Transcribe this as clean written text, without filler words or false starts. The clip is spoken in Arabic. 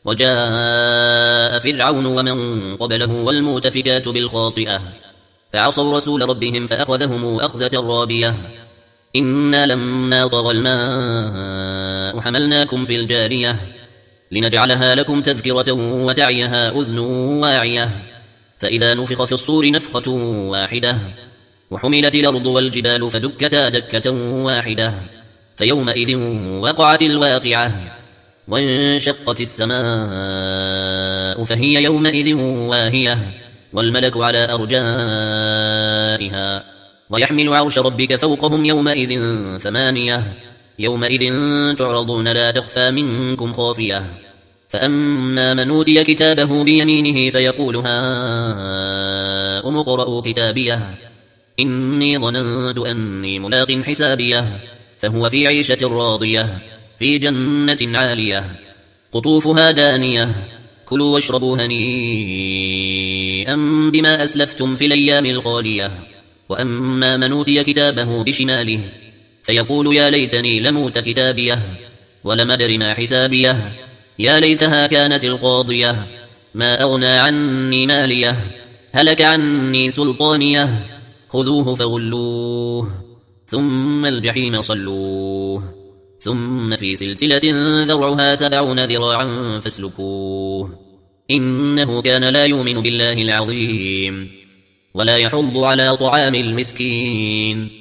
وجاء فرعون ومن قبله والمؤتفكات بالخاطئة فعصوا رسول ربهم فأخذهم أخذة رابية إنا لما طغى الماء حملناكم في الجارية لنجعلها لكم تذكرة وتعيها أذن واعية فإذا نفخ في الصور نفخة واحدة وحملت الأرض والجبال فدكتا دكة واحدة فيومئذ وقعت الواقعة وانشقت السماء فهي يومئذ واهية والملك على أرجائها ويحمل عرش ربك فوقهم يومئذ ثمانية يومئذ تعرضون لا تخفى منكم خافية فأما من أوتي كتابه بيمينه فيقول هاؤم اقرءوا كتابيه إني ظننت أني ملاق حسابيه فهو في عيشة راضية في جنة عالية قطوفها دانية كلوا واشربوا هنيئا بما أسلفتم في الأيام الخالية وأما من أوتي كتابه بشماله فيقول يا ليتني لموت كتابيه ولم أدر ما حسابيه يا ليتها كانت القاضية ما أغنى عني ماليه هلك عني سلطانيه خذوه فغلوه ثم الجحيم صلوه ثم في سلسلة ذرعها 70 ذراعا فاسلكوه إنه كان لا يؤمن بالله العظيم ولا يحض على طعام المسكين